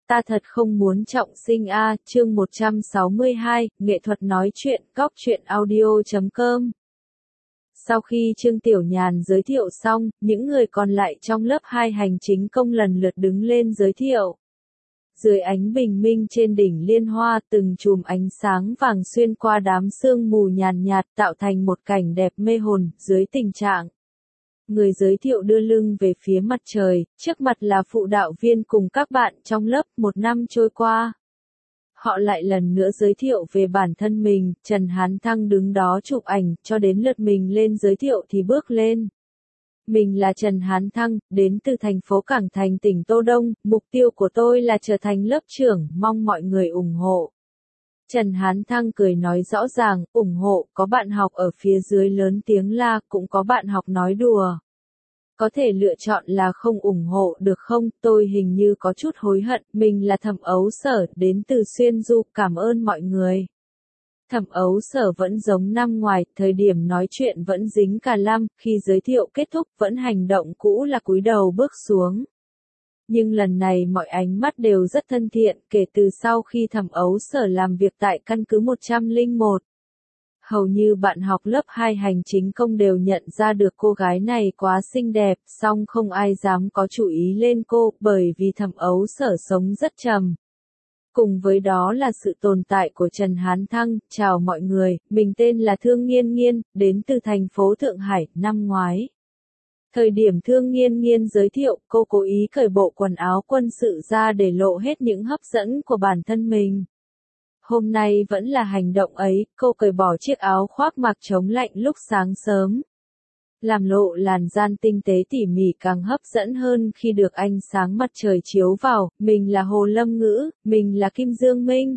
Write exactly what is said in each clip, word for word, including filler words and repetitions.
Ta thật không muốn trọng sinh a, chương một trăm sáu mươi hai, nghệ thuật nói chuyện, góc chuyện audio chấm com. Sau khi Trương Tiểu Nhàn giới thiệu xong, những người còn lại trong lớp hai hành chính công lần lượt đứng lên giới thiệu. Dưới ánh bình minh trên đỉnh Liên Hoa, từng chùm ánh sáng vàng xuyên qua đám sương mù nhàn nhạt tạo thành một cảnh đẹp mê hồn, dưới tình trạng. Người giới thiệu đưa lưng về phía mặt trời, trước mặt là phụ đạo viên cùng các bạn trong lớp. Một năm trôi qua, họ lại lần nữa giới thiệu về bản thân mình. Trần Hán Thăng đứng đó chụp ảnh, cho đến lượt mình lên giới thiệu thì bước lên. Mình là Trần Hán Thăng, đến từ thành phố Cảng Thành tỉnh Tô Đông, mục tiêu của tôi là trở thành lớp trưởng, mong mọi người ủng hộ. Trần Hán Thăng cười nói rõ ràng, ủng hộ, có bạn học ở phía dưới lớn tiếng la, cũng có bạn học nói đùa. Có thể lựa chọn là không ủng hộ được không, tôi hình như có chút hối hận, mình là Thẩm Ấu Sở, đến từ Xuyên Du, cảm ơn mọi người. Thẩm Ấu Sở vẫn giống năm ngoài, thời điểm nói chuyện vẫn dính cà lăm, khi giới thiệu kết thúc vẫn hành động cũ là cúi đầu bước xuống. Nhưng lần này mọi ánh mắt đều rất thân thiện, kể từ sau khi Thẩm Ấu Sở làm việc tại căn cứ một trăm lẻ một. Hầu như bạn học lớp hai hành chính công đều nhận ra được cô gái này quá xinh đẹp, song không ai dám có chủ ý lên cô, bởi vì Thẩm Ấu Sở sống rất trầm. Cùng với đó là sự tồn tại của Trần Hán Thăng. Chào mọi người, mình tên là Thương Nghiên Nghiên, đến từ thành phố Thượng Hải, năm ngoái. Thời điểm Thương Nghiên Nghiên giới thiệu, cô cố ý cởi bộ quần áo quân sự ra để lộ hết những hấp dẫn của bản thân mình. Hôm nay vẫn là hành động ấy, cô cởi bỏ chiếc áo khoác mặc chống lạnh lúc sáng sớm. Làm lộ làn da tinh tế tỉ mỉ càng hấp dẫn hơn khi được ánh sáng mặt trời chiếu vào. Mình là Hồ Lâm Ngữ, mình là Kim Dương Minh.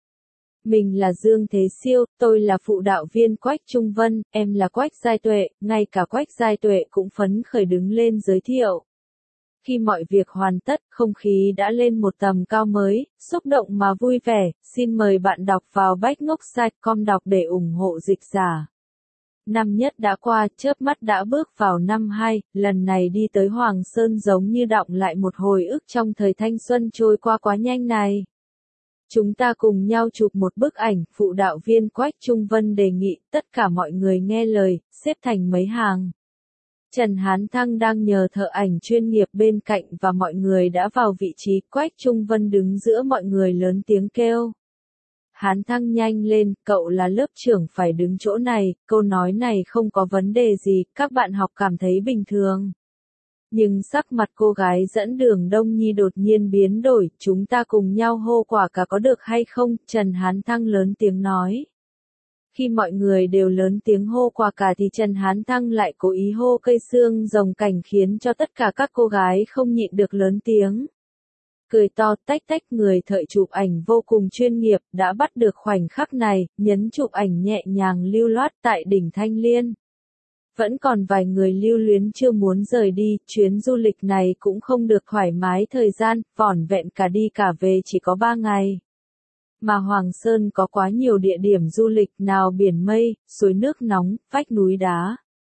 Mình là Dương Thế Siêu, tôi là phụ đạo viên Quách Trung Vân, em là Quách Giai Tuệ, ngay cả Quách Giai Tuệ cũng phấn khởi đứng lên giới thiệu. Khi mọi việc hoàn tất, không khí đã lên một tầm cao mới, xúc động mà vui vẻ. Xin mời bạn đọc vào backnochtsite chấm com đọc để ủng hộ dịch giả. Năm nhất đã qua, chớp mắt đã bước vào năm hai, lần này đi tới Hoàng Sơn giống như đọng lại một hồi ức trong thời thanh xuân trôi qua quá nhanh này. Chúng ta cùng nhau chụp một bức ảnh, phụ đạo viên Quách Trung Vân đề nghị, tất cả mọi người nghe lời, xếp thành mấy hàng. Trần Hán Thăng đang nhờ thợ ảnh chuyên nghiệp bên cạnh và mọi người đã vào vị trí. Quách Trung Vân đứng giữa mọi người lớn tiếng kêu. Hán Thăng nhanh lên, cậu là lớp trưởng phải đứng chỗ này. Câu nói này không có vấn đề gì, các bạn học cảm thấy bình thường. Nhưng sắc mặt cô gái dẫn đường Đông Nhi đột nhiên biến đổi. Chúng ta cùng nhau hô quả cà có được hay không? Trần Hán Thăng lớn tiếng nói. Khi mọi người đều lớn tiếng hô quả cà thì Trần Hán Thăng lại cố ý hô cây xương rồng cảnh, khiến cho tất cả các cô gái không nhịn được lớn tiếng. Cười to tách tách. Người thợ chụp ảnh vô cùng chuyên nghiệp, đã bắt được khoảnh khắc này, nhấn chụp ảnh nhẹ nhàng lưu loát tại đỉnh Thanh Liên. Vẫn còn vài người lưu luyến chưa muốn rời đi, chuyến du lịch này cũng không được thoải mái thời gian, vỏn vẹn cả đi cả về chỉ có ba ngày. Mà Hoàng Sơn có quá nhiều địa điểm du lịch, nào biển mây, suối nước nóng, vách núi đá.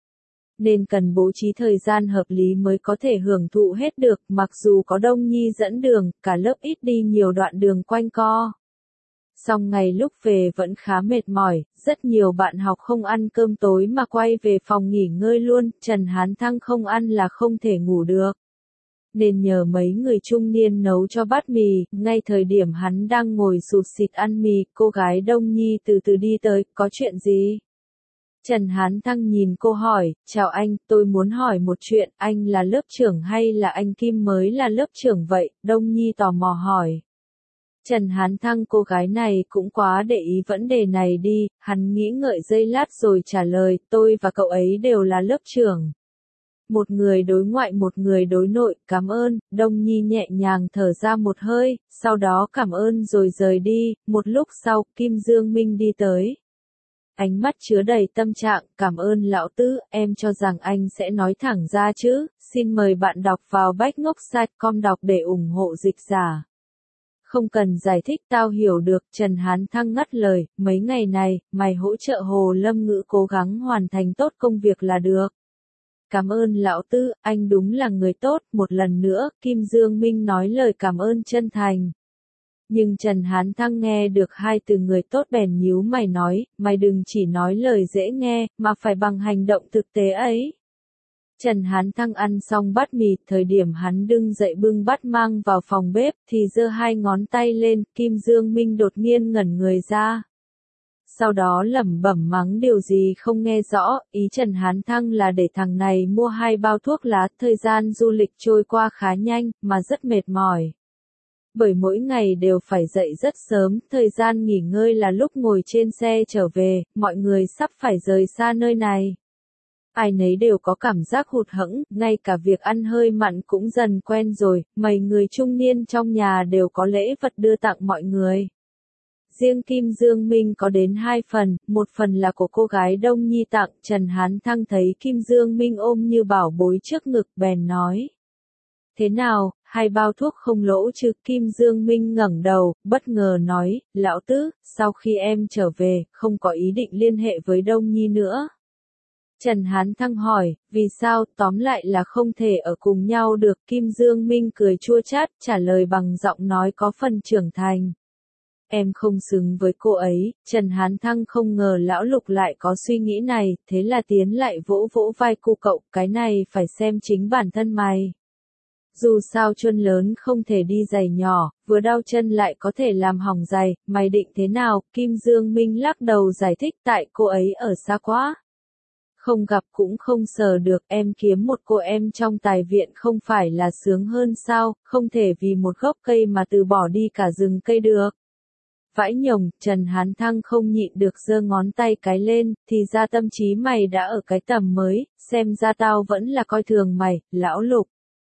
Nên cần bố trí thời gian hợp lý mới có thể hưởng thụ hết được. Mặc dù có Đông Nhi dẫn đường, cả lớp ít đi nhiều đoạn đường quanh co. Song ngày lúc về vẫn khá mệt mỏi, rất nhiều bạn học không ăn cơm tối mà quay về phòng nghỉ ngơi luôn. Trần Hán Thăng không ăn là không thể ngủ được. Nên nhờ mấy người trung niên nấu cho bát mì. Ngay thời điểm hắn đang ngồi sụt sịt ăn mì, cô gái Đông Nhi từ từ đi tới, có chuyện gì? Trần Hán Thăng nhìn cô hỏi, chào anh, tôi muốn hỏi một chuyện, anh là lớp trưởng hay là anh Kim mới là lớp trưởng vậy? Đông Nhi tò mò hỏi. Trần Hán Thăng, cô gái này cũng quá để ý vấn đề này đi. Hắn nghĩ ngợi giây lát rồi trả lời, tôi và cậu ấy đều là lớp trưởng. Một người đối ngoại một người đối nội, cảm ơn. Đông Nhi nhẹ nhàng thở ra một hơi, sau đó cảm ơn rồi rời đi. Một lúc sau, Kim Dương Minh đi tới. Ánh mắt chứa đầy tâm trạng, cảm ơn lão tứ, em cho rằng anh sẽ nói thẳng ra chứ. Xin mời bạn đọc vào backnochtsite chấm com đọc để ủng hộ dịch giả. Không cần giải thích, tao hiểu được. Trần Hán Thăng ngắt lời, mấy ngày này, mày hỗ trợ Hồ Lâm Ngữ cố gắng hoàn thành tốt công việc là được. Cảm ơn lão tứ, anh đúng là người tốt. Một lần nữa, Kim Dương Minh nói lời cảm ơn chân thành. Nhưng Trần Hán Thăng nghe được hai từ người tốt bèn nhíu mày nói, mày đừng chỉ nói lời dễ nghe, mà phải bằng hành động thực tế ấy. Trần Hán Thăng ăn xong bát mì, thời điểm hắn đứng dậy bưng bát mang vào phòng bếp, thì giơ hai ngón tay lên, Kim Dương Minh đột nhiên ngẩn người ra. Sau đó lẩm bẩm mắng điều gì không nghe rõ, ý Trần Hán Thăng là để thằng này mua hai bao thuốc lá, thời gian du lịch trôi qua khá nhanh, mà rất mệt mỏi. Bởi mỗi ngày đều phải dậy rất sớm, thời gian nghỉ ngơi là lúc ngồi trên xe trở về, mọi người sắp phải rời xa nơi này. Ai nấy đều có cảm giác hụt hẫng, ngay cả việc ăn hơi mặn cũng dần quen rồi, mấy người trung niên trong nhà đều có lễ vật đưa tặng mọi người. Riêng Kim Dương Minh có đến hai phần, một phần là của cô gái Đông Nhi tặng, Trần Hán Thăng thấy Kim Dương Minh ôm như bảo bối trước ngực bèn nói. Thế nào, hai bao thuốc không lỗ chứ? Kim Dương Minh ngẩng đầu, bất ngờ nói, lão tứ, sau khi em trở về, không có ý định liên hệ với Đông Nhi nữa. Trần Hán Thăng hỏi, vì sao, tóm lại là không thể ở cùng nhau được. Kim Dương Minh cười chua chát, trả lời bằng giọng nói có phần trưởng thành. Em không xứng với cô ấy. Trần Hán Thăng không ngờ lão Lục lại có suy nghĩ này, thế là tiến lại vỗ vỗ vai cô cậu, cái này phải xem chính bản thân mày. Dù sao chân lớn không thể đi giày nhỏ, vừa đau chân lại có thể làm hỏng giày, mày định thế nào? Kim Dương Minh lắc đầu giải thích, tại cô ấy ở xa quá. Không gặp cũng không sờ được, em kiếm một cô em trong tài viện không phải là sướng hơn sao, không thể vì một gốc cây mà từ bỏ đi cả rừng cây được. Vãi nhồng, Trần Hán Thăng không nhịn được giơ ngón tay cái lên, thì ra tâm trí mày đã ở cái tầm mới, xem ra tao vẫn là coi thường mày, lão Lục.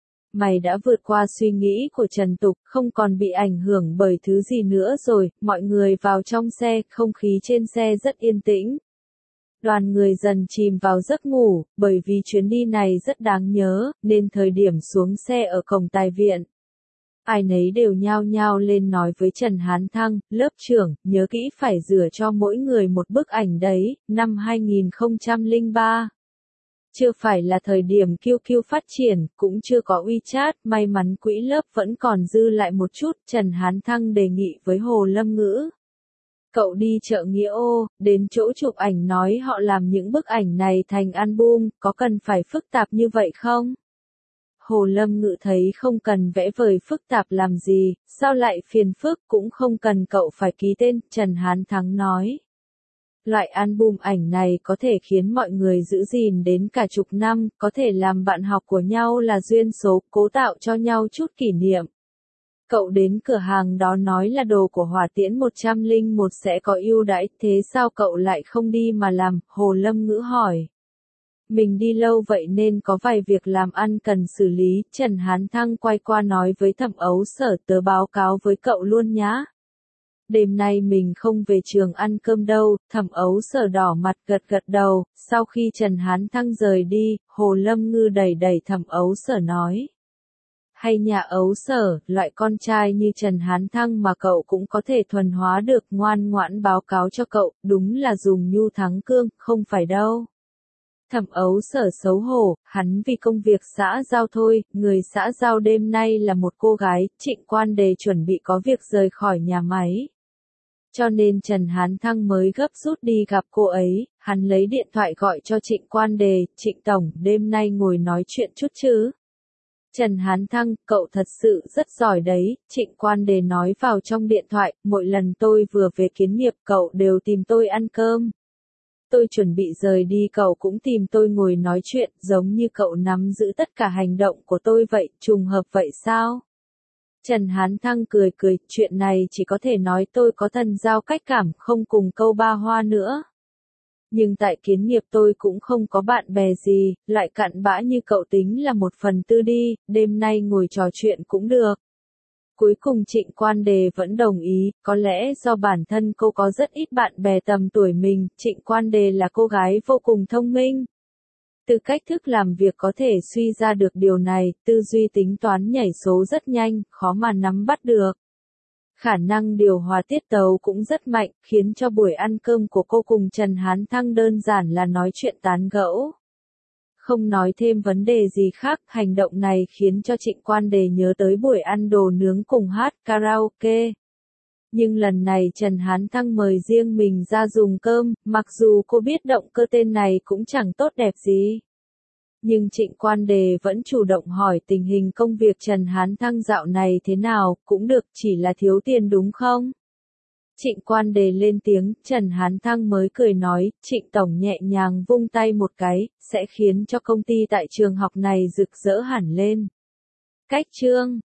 Mày đã vượt qua suy nghĩ của Trần Tục, không còn bị ảnh hưởng bởi thứ gì nữa rồi. Mọi người vào trong xe, không khí trên xe rất yên tĩnh. Đoàn người dần chìm vào giấc ngủ, bởi vì chuyến đi này rất đáng nhớ, nên thời điểm xuống xe ở cổng tài viện. Ai nấy đều nhao nhao lên nói với Trần Hán Thăng, lớp trưởng, nhớ kỹ phải rửa cho mỗi người một bức ảnh đấy, năm hai nghìn không trăm lẻ ba. Chưa phải là thời điểm quy quy phát triển, cũng chưa có WeChat, may mắn quỹ lớp vẫn còn dư lại một chút, Trần Hán Thăng đề nghị với Hồ Lâm Ngữ. Cậu đi chợ Nghĩa Ô, đến chỗ chụp ảnh nói họ làm những bức ảnh này thành album, có cần phải phức tạp như vậy không? Hồ Lâm Ngữ thấy không cần vẽ vời phức tạp làm gì, sao lại phiền phức, cũng không cần cậu phải ký tên, Trần Hán Thắng nói. Loại album ảnh này có thể khiến mọi người giữ gìn đến cả chục năm, có thể làm bạn học của nhau là duyên số, cố tạo cho nhau chút kỷ niệm. Cậu đến cửa hàng đó nói là đồ của Hỏa Tiễn một trăm lẻ một sẽ có ưu đãi, thế sao cậu lại không đi mà làm? Hồ Lâm Ngữ hỏi. Mình đi lâu vậy nên có vài việc làm ăn cần xử lý, Trần Hán Thăng quay qua nói với Thẩm Ấu Sở, tớ báo cáo với cậu luôn nhá. Đêm nay mình không về trường ăn cơm đâu, Thẩm Ấu Sở đỏ mặt gật gật đầu, sau khi Trần Hán Thăng rời đi, Hồ Lâm Ngư đẩy đẩy Thẩm Ấu Sở nói. Hay nhà Ấu Sở, loại con trai như Trần Hán Thăng mà cậu cũng có thể thuần hóa được, ngoan ngoãn báo cáo cho cậu, đúng là dùng nhu thắng cương, không phải đâu. Thẩm Ấu Sở xấu hổ, hắn vì công việc xã giao thôi, người xã giao đêm nay là một cô gái, Trịnh Quan Đề chuẩn bị có việc rời khỏi nhà máy. Cho nên Trần Hán Thăng mới gấp rút đi gặp cô ấy, hắn lấy điện thoại gọi cho Trịnh Quan Đề, Trịnh Tổng, đêm nay ngồi nói chuyện chút chứ. Trần Hán Thăng, cậu thật sự rất giỏi đấy, Trịnh Quan Đề nói vào trong điện thoại, mỗi lần tôi vừa về kiến nghiệp cậu đều tìm tôi ăn cơm. Tôi chuẩn bị rời đi cậu cũng tìm tôi ngồi nói chuyện, giống như cậu nắm giữ tất cả hành động của tôi vậy, trùng hợp vậy sao? Trần Hán Thăng cười cười, chuyện này chỉ có thể nói tôi có thần giao cách cảm, không cùng câu ba hoa nữa. Nhưng tại kiến nghiệp tôi cũng không có bạn bè gì, lại cặn bã như cậu tính là một phần tư đi, đêm nay ngồi trò chuyện cũng được. Cuối cùng Trịnh Quan Đề vẫn đồng ý, có lẽ do bản thân cô có rất ít bạn bè tầm tuổi mình, Trịnh Quan Đề là cô gái vô cùng thông minh. Từ cách thức làm việc có thể suy ra được điều này, tư duy tính toán nhảy số rất nhanh, khó mà nắm bắt được. Khả năng điều hòa tiết tấu cũng rất mạnh, khiến cho buổi ăn cơm của cô cùng Trần Hán Thăng đơn giản là nói chuyện tán gẫu. Không nói thêm vấn đề gì khác, hành động này khiến cho Trịnh Quan Đề nhớ tới buổi ăn đồ nướng cùng hát karaoke. Nhưng lần này Trần Hán Thăng mời riêng mình ra dùng cơm, mặc dù cô biết động cơ tên này cũng chẳng tốt đẹp gì. Nhưng Trịnh Quan Đề vẫn chủ động hỏi tình hình công việc Trần Hán Thăng dạo này thế nào, cũng được, chỉ là thiếu tiền đúng không? Trịnh Quan Đề lên tiếng, Trần Hán Thăng mới cười nói, Trịnh Tổng nhẹ nhàng vung tay một cái, sẽ khiến cho công ty tại trường học này rực rỡ hẳn lên. Cách chương